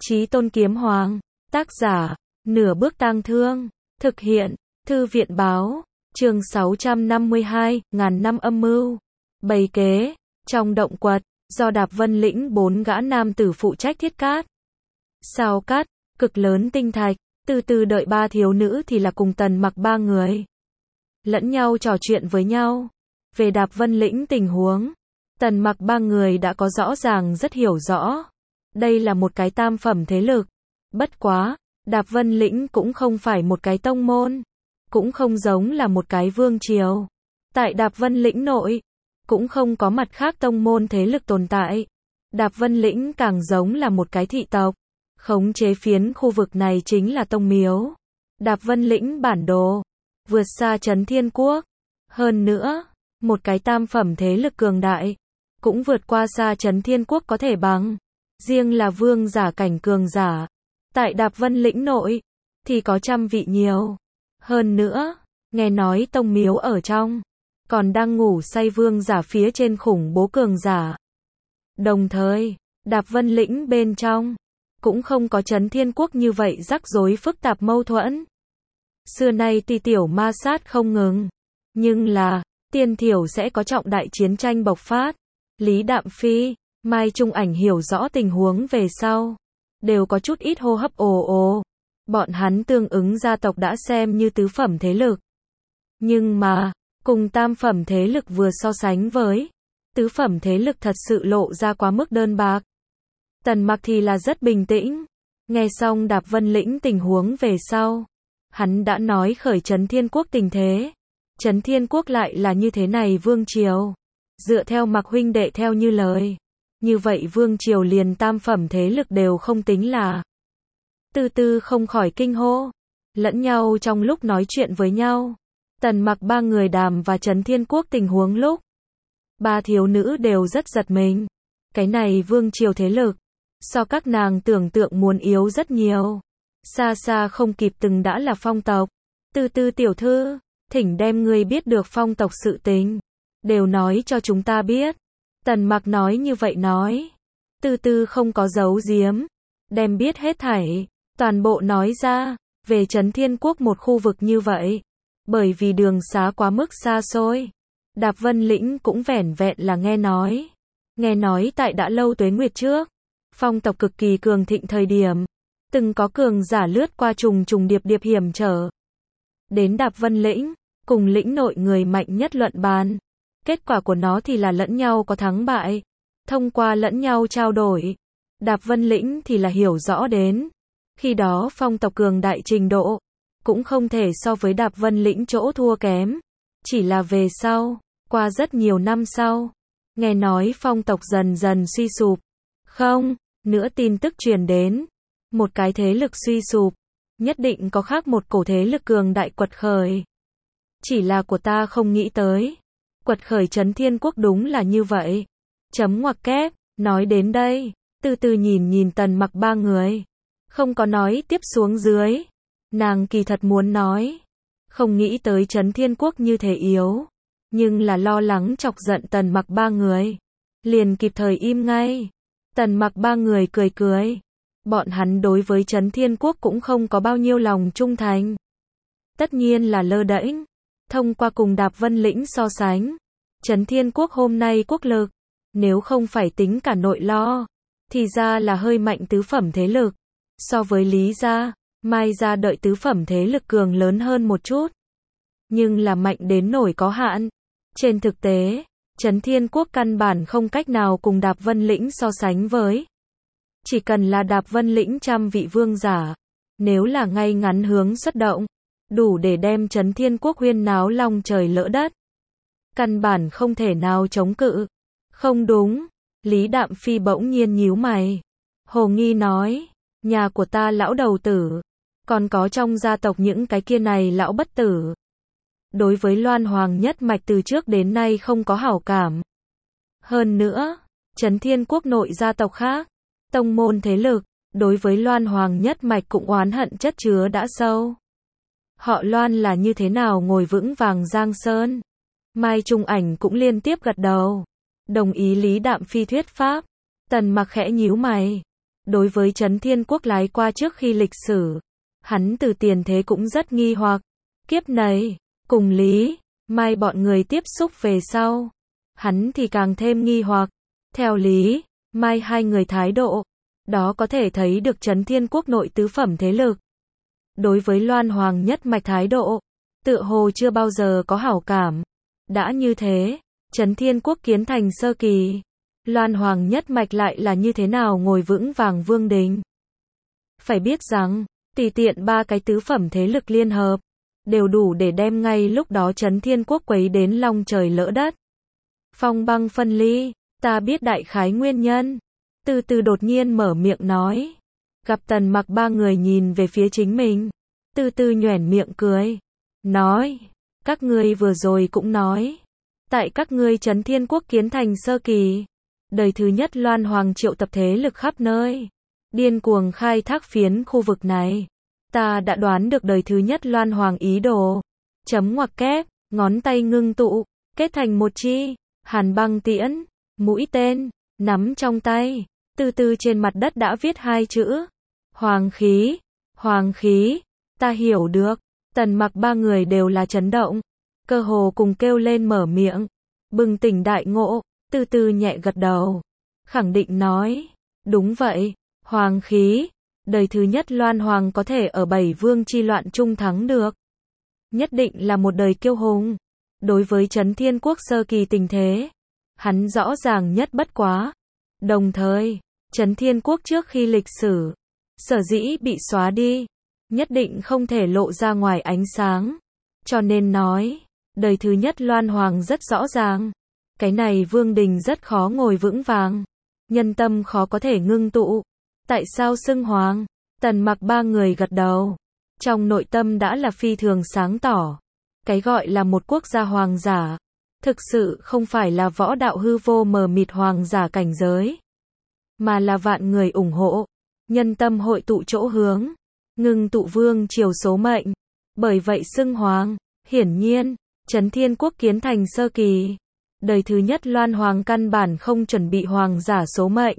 Chí Tôn Kiếm Hoàng. Tác giả, Nửa Bước Tang Thương. Thực hiện, Thư viện báo. Chương 652, ngàn năm âm mưu. Bày kế. Trong động quật, do Đạp Vân lĩnh 4 gã nam tử phụ trách thiết cát, sao cát, cực lớn tinh thạch, từ từ đợi ba thiếu nữ thì là cùng Tần Mặc ba người lẫn nhau trò chuyện với nhau. Về Đạp Vân lĩnh tình huống, Tần Mặc ba người đã có rõ ràng rất hiểu rõ. Đây là một cái tam phẩm thế lực. Bất quá, Đạp Vân lĩnh cũng không phải một cái tông môn, cũng không giống là một cái vương triều. Tại Đạp Vân lĩnh nội, cũng không có mặt khác tông môn thế lực tồn tại. Đạp Vân lĩnh càng giống là một cái thị tộc. Khống chế phiến khu vực này chính là tông miếu. Đạp Vân lĩnh bản đồ vượt xa Chấn Thiên Quốc. Hơn nữa, một cái tam phẩm thế lực cường đại, cũng vượt qua xa Chấn Thiên Quốc có thể bằng. Riêng là vương giả cảnh cường giả, tại Đạp Vân lĩnh nội, thì có trăm vị nhiều. Hơn nữa, nghe nói tông miếu ở trong, còn đang ngủ say vương giả phía trên khủng bố cường giả. Đồng thời, Đạp Vân lĩnh bên trong, cũng không có Chấn Thiên Quốc như vậy rắc rối phức tạp mâu thuẫn. Xưa nay tuy tiểu ma sát không ngừng, nhưng là, tiên thiểu sẽ có trọng đại chiến tranh bộc phát. Lý Đạm Phi, Mai Trung Ảnh hiểu rõ tình huống về sau, đều có chút ít hô hấp ồ ồ. Bọn hắn tương ứng gia tộc đã xem như tứ phẩm thế lực. Nhưng mà, cùng tam phẩm thế lực vừa so sánh với, tứ phẩm thế lực thật sự lộ ra quá mức đơn bạc. Tần Mặc thì là rất bình tĩnh. Nghe xong Đạp Vân lĩnh tình huống về sau, hắn đã nói khởi Chấn Thiên Quốc tình thế. Chấn Thiên Quốc lại là như thế này vương triều. Dựa theo Mặc huynh đệ theo như lời, như vậy vương triều liền tam phẩm thế lực đều không tính là. Từ từ không khỏi kinh hô, lẫn nhau trong lúc nói chuyện với nhau. Tần Mặc ba người đàm và Chấn Thiên Quốc tình huống lúc, ba thiếu nữ đều rất giật mình. Cái này vương triều thế lực, so các nàng tưởng tượng muốn yếu rất nhiều. Xa xa không kịp từng đã là phong tộc. Từ từ tiểu thư, thỉnh đem người biết được phong tộc sự tình, đều nói cho chúng ta biết. Tần Mặc nói như vậy nói. Từ từ không có giấu giếm, đem biết hết thảy, toàn bộ nói ra, về Chấn Thiên Quốc một khu vực như vậy. Bởi vì đường xá quá mức xa xôi, Đạp Vân lĩnh cũng vẻn vẹn là nghe nói. Nghe nói tại đã lâu tuế nguyệt trước, phong tộc cực kỳ cường thịnh thời điểm, từng có cường giả lướt qua trùng trùng điệp điệp hiểm trở đến Đạp Vân lĩnh, cùng lĩnh nội người mạnh nhất luận bàn. Kết quả của nó thì là lẫn nhau có thắng bại, thông qua lẫn nhau trao đổi. Đạp Vân lĩnh thì là hiểu rõ đến, khi đó phong tộc cường đại trình độ, cũng không thể so với Đạp Vân lĩnh chỗ thua kém. Chỉ là về sau, qua rất nhiều năm sau, nghe nói phong tộc dần dần suy sụp. Không, nữa tin tức truyền đến, một cái thế lực suy sụp, nhất định có khác một cổ thế lực cường đại quật khởi. Chỉ là của ta không nghĩ tới, quật khởi Chấn Thiên Quốc đúng là như vậy. Chấm ngoặc kép, nói đến đây, từ từ nhìn nhìn Tần Mặc ba người, không có nói tiếp xuống dưới. Nàng kỳ thật muốn nói, không nghĩ tới Chấn Thiên Quốc như thế yếu, nhưng là lo lắng chọc giận Tần Mặc ba người, liền kịp thời im ngay. Tần Mặc ba người cười cười, bọn hắn đối với Chấn Thiên Quốc cũng không có bao nhiêu lòng trung thành. Tất nhiên là lơ đễnh. Thông qua cùng Đạp Vân lĩnh so sánh, Chấn Thiên Quốc hôm nay quốc lực, nếu không phải tính cả nội lo, thì ra là hơi mạnh tứ phẩm thế lực. So với Lý gia, Mai gia đợi tứ phẩm thế lực cường lớn hơn một chút, nhưng là mạnh đến nổi có hạn. Trên thực tế, Chấn Thiên Quốc căn bản không cách nào cùng Đạp Vân lĩnh so sánh với. Chỉ cần là Đạp Vân lĩnh trăm vị vương giả, nếu là ngay ngắn hướng xuất động, đủ để đem Chấn Thiên Quốc huyên náo long trời lỡ đất. Căn bản không thể nào chống cự. Không đúng, Lý Đạm Phi bỗng nhiên nhíu mày. Hồ nghi nói, nhà của ta lão đầu tử, còn có trong gia tộc những cái kia này lão bất tử, đối với Loan Hoàng nhất mạch từ trước đến nay không có hảo cảm. Hơn nữa, Chấn Thiên Quốc nội gia tộc khác, tông môn thế lực, đối với Loan Hoàng nhất mạch cũng oán hận chất chứa đã sâu. Họ Loan là như thế nào ngồi vững vàng Giang Sơn? Mai Trung Ảnh cũng liên tiếp gật đầu, đồng ý Lý Đạm Phi thuyết pháp. Tần Mặc khẽ nhíu mày, Đối với Chấn Thiên Quốc lái qua trước khi lịch sử, hắn từ tiền thế cũng rất nghi hoặc. Kiếp này, cùng Lý, Mai bọn người tiếp xúc về sau, hắn thì càng thêm nghi hoặc. Theo Lý, Mai hai người thái độ, đó có thể thấy được Chấn Thiên Quốc nội tứ phẩm thế lực. Đối với Loan Hoàng nhất mạch thái độ, tựa hồ chưa bao giờ có hảo cảm. Đã như thế, Chấn Thiên Quốc kiến thành sơ kỳ, Loan Hoàng nhất mạch lại là như thế nào ngồi vững vàng vương đình. Phải biết rằng, tùy tiện ba cái tứ phẩm thế lực liên hợp, đều đủ để đem ngay lúc đó Chấn Thiên Quốc quấy đến long trời lỡ đất. Phong Băng phân ly, ta biết đại khái nguyên nhân. Từ từ đột nhiên mở miệng nói. Gặp Tần Mặc ba người nhìn về phía chính mình. Từ từ nhoẻn miệng cười. Nói, các ngươi vừa rồi cũng nói. Tại các ngươi Chấn Thiên Quốc kiến thành sơ kỳ. Đời thứ nhất Loan Hoàng triệu tập thế lực khắp nơi. Điên cuồng khai thác phiến khu vực này. Ta đã đoán được đời thứ nhất Loan Hoàng ý đồ. Chấm ngoặc kép, ngón tay ngưng tụ, kết thành một chi. Hàn băng tiễn, mũi tên, nắm trong tay. Từ từ trên mặt đất đã viết hai chữ. Hoàng khí, hoàng khí. Ta hiểu được. Tần Mặc ba người đều là chấn động. Cơ hồ cùng kêu lên mở miệng. Bừng tỉnh đại ngộ. Từ từ nhẹ gật đầu. Khẳng định nói. Đúng vậy. Hoàng khí. Đời thứ nhất Loan Hoàng có thể ở 7 vương chi loạn trung thắng được. Nhất định là một đời kiêu hùng. Đối với Chấn Thiên Quốc sơ kỳ tình thế, hắn rõ ràng nhất bất quá. Đồng thời, Chấn Thiên Quốc trước khi lịch sử, sở dĩ bị xóa đi, nhất định không thể lộ ra ngoài ánh sáng. Cho nên nói, đời thứ nhất Loan Hoàng rất rõ ràng. Cái này vương đình rất khó ngồi vững vàng. Nhân tâm khó có thể ngưng tụ. Tại sao xưng hoàng? Tần Mặc ba người gật đầu. Trong nội tâm đã là phi thường sáng tỏ. Cái gọi là một quốc gia hoàng giả, thực sự không phải là võ đạo hư vô mờ mịt hoàng giả cảnh giới, mà là vạn người ủng hộ, nhân tâm hội tụ chỗ hướng, ngưng tụ vương triều số mệnh. Bởi vậy xưng hoàng, hiển nhiên, Chấn Thiên Quốc kiến thành sơ kỳ, đời thứ nhất Loan Hoàng căn bản không chuẩn bị hoàng giả số mệnh,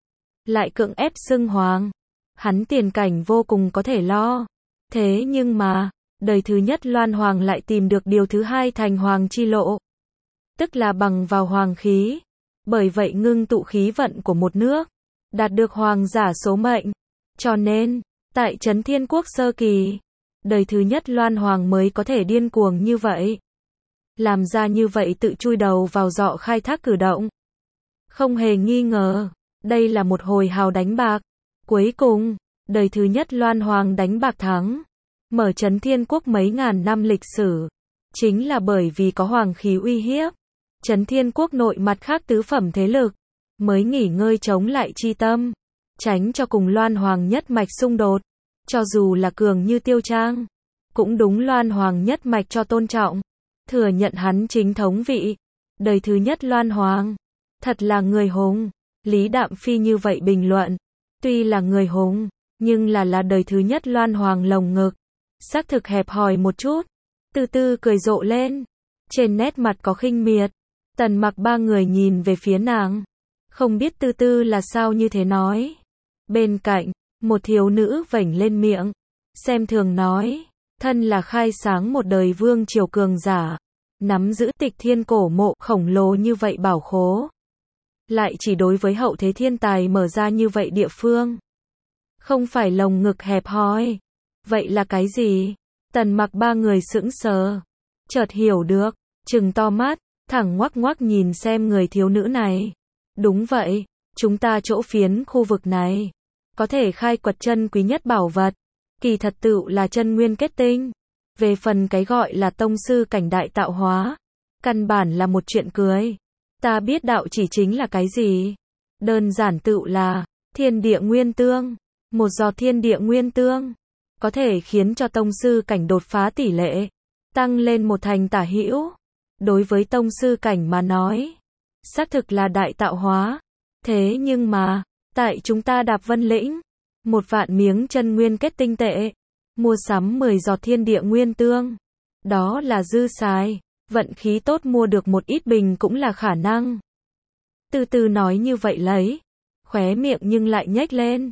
lại cưỡng ép xưng hoàng, hắn tiền cảnh vô cùng có thể lo. Thế nhưng mà, đời thứ nhất Loan Hoàng lại tìm được điều thứ hai thành hoàng chi lộ. Tức là bằng vào hoàng khí. Bởi vậy ngưng tụ khí vận của một nước. Đạt được hoàng giả số mệnh. Cho nên, tại Chấn Thiên Quốc sơ kỳ, đời thứ nhất Loan Hoàng mới có thể điên cuồng như vậy. Làm ra như vậy tự chui đầu vào giọ khai thác cử động. Không hề nghi ngờ, đây là một hồi hào đánh bạc. Cuối cùng, đời thứ nhất Loan Hoàng đánh bạc thắng. Mở Chấn Thiên Quốc mấy ngàn năm lịch sử, chính là bởi vì có hoàng khí uy hiếp. Chấn Thiên Quốc nội mặt khác tứ phẩm thế lực, mới nghỉ ngơi chống lại chi tâm, tránh cho cùng Loan Hoàng nhất mạch xung đột. Cho dù là cường như Tiêu Trang, cũng đúng Loan Hoàng nhất mạch cho tôn trọng, thừa nhận hắn chính thống vị. Đời thứ nhất Loan Hoàng, thật là người hùng. Lý Đạm Phi như vậy bình luận, tuy là người hùng, nhưng là đời thứ nhất Loan Hoàng lồng ngực. Xác thực hẹp hòi một chút. Từ từ cười rộ lên. Trên nét mặt có khinh miệt. Tần Mặc ba người nhìn về phía nàng. Không biết từ từ là sao như thế nói. Bên cạnh, một thiếu nữ vểnh lên miệng. Xem thường nói. Thân là khai sáng một đời vương triều cường giả. Nắm giữ Tịch Thiên cổ mộ khổng lồ như vậy bảo khố. Lại chỉ đối với hậu thế thiên tài mở ra như vậy địa phương. Không phải lồng ngực hẹp hòi. Vậy là cái gì? Tần Mặc ba người sững sờ. Chợt hiểu được, trừng to mắt, thẳng ngoắc ngoắc nhìn xem người thiếu nữ này. Đúng vậy, chúng ta chỗ phiến khu vực này, có thể khai quật chân quý nhất bảo vật. Kỳ thật tựu là chân nguyên kết tinh. Về phần cái gọi là tông sư cảnh đại tạo hóa, căn bản là một chuyện cười. Ta biết đạo chỉ chính là cái gì? Đơn giản tựu là thiên địa nguyên tương. Một giọt thiên địa nguyên tương có thể khiến cho tông sư cảnh đột phá tỷ lệ tăng lên một thành tả hữu. Đối với tông sư cảnh mà nói, xác thực là đại tạo hóa. Thế nhưng mà, tại chúng ta Đạp Vân Lĩnh, 1.000 miếng chân nguyên kết tinh tệ, mua sắm 10 giọt thiên địa nguyên tương, đó là dư xài. Vận khí tốt mua được một ít bình cũng là khả năng. Từ từ nói như vậy lấy, khóe miệng nhưng lại nhếch lên.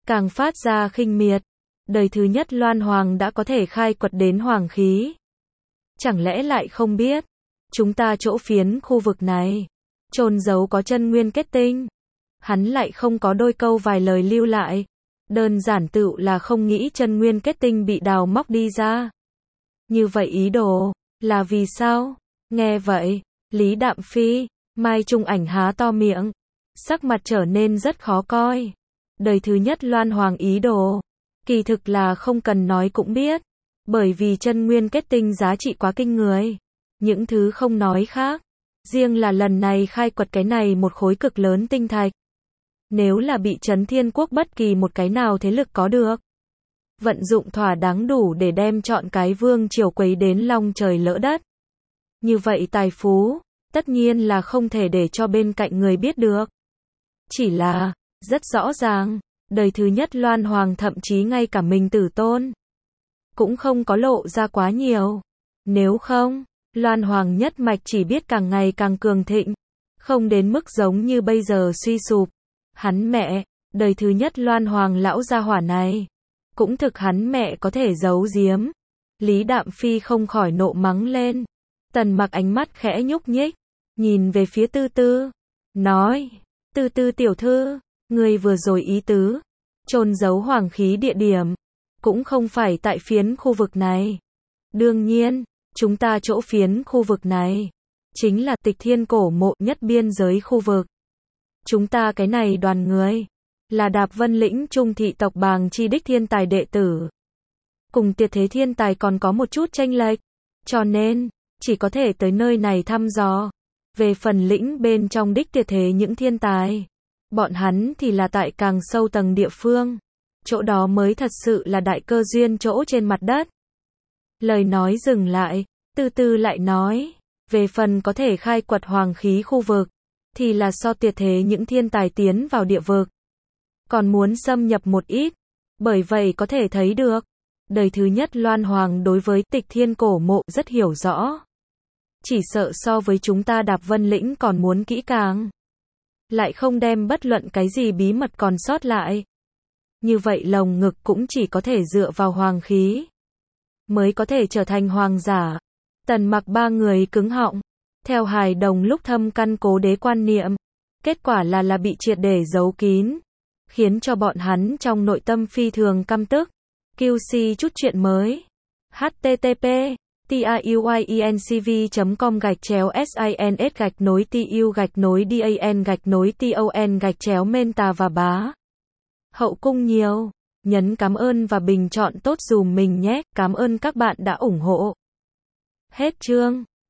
càng phát ra khinh miệt. Đời thứ nhất Loan Hoàng đã có thể khai quật đến hoàng khí. Chẳng lẽ lại không biết, chúng ta chỗ phiến khu vực này, chôn giấu có chân nguyên kết tinh. Hắn lại không có đôi câu vài lời lưu lại. Đơn giản tựu là không nghĩ chân nguyên kết tinh bị đào móc đi ra. Như vậy ý đồ, là vì sao? Nghe vậy, Lý Đạm Phi, Mai Trung Ảnh há to miệng. Sắc mặt trở nên rất khó coi. Đời thứ nhất Loan Hoàng ý đồ, kỳ thực là không cần nói cũng biết. Bởi vì chân nguyên kết tinh giá trị quá kinh người. Những thứ không nói khác. Riêng là lần này khai quật cái này một khối cực lớn tinh thạch. Nếu là bị Trấn Thiên Quốc bất kỳ một cái nào thế lực có được, vận dụng thỏa đáng đủ để đem chọn cái vương triều quấy đến long trời lỡ đất. Như vậy tài phú, tất nhiên là không thể để cho bên cạnh người biết được. Chỉ là, rất rõ ràng, đời thứ nhất Loan Hoàng thậm chí ngay cả mình tử tôn cũng không có lộ ra quá nhiều. Nếu không, Loan Hoàng nhất mạch chỉ biết càng ngày càng cường thịnh, không đến mức giống như bây giờ suy sụp. Hắn mẹ, đời thứ nhất Loan Hoàng lão gia hỏa này, cũng thực hắn mẹ có thể giấu giếm. Lý Đạm Phi không khỏi nộ mắng lên. Tần Mặc ánh mắt khẽ nhúc nhích, nhìn về phía Tư Tư, nói, Tư Tư tiểu thư, người vừa rồi ý tứ, chôn giấu hoàng khí địa điểm, cũng không phải tại phiến khu vực này. Đương nhiên, chúng ta chỗ phiến khu vực này, chính là Tịch Thiên cổ mộ nhất biên giới khu vực. Chúng ta cái này đoàn người, là Đạp Vân lĩnh trung thị tộc Bàng chi đích thiên tài đệ tử. Cùng Tiệt thế thiên tài còn có một chút chênh lệch, cho nên, chỉ có thể tới nơi này thăm dò. Về phần lĩnh bên trong đích Tiệt thế những thiên tài, bọn hắn thì là tại càng sâu tầng địa phương. Chỗ đó mới thật sự là đại cơ duyên chỗ trên mặt đất. Lời nói dừng lại, Tư Tư lại nói, về phần có thể khai quật hoàng khí khu vực, thì là so Tiệt thế những thiên tài tiến vào địa vực, còn muốn xâm nhập một ít. Bởi vậy có thể thấy được, đời thứ nhất Loan Hoàng đối với Tịch Thiên cổ mộ rất hiểu rõ. Chỉ sợ so với chúng ta Đạp Vân lĩnh còn muốn kỹ càng. Lại không đem bất luận cái gì bí mật còn sót lại. Như vậy lồng ngực cũng chỉ có thể dựa vào hoàng khí, mới có thể trở thành hoàng giả. Tần Mặc ba người cứng họng. Theo hài đồng lúc thâm căn cố đế quan niệm, kết quả là bị triệt để giấu kín, khiến cho bọn hắn trong nội tâm phi thường căm tức. QC chút chuyện mới. http tiuyencv.com/sins-dan-ton-menta và bá. Hậu cung nhiều. Nhấn cảm ơn và bình chọn tốt dùm mình nhé. Cảm ơn các bạn đã ủng hộ. Hết chương.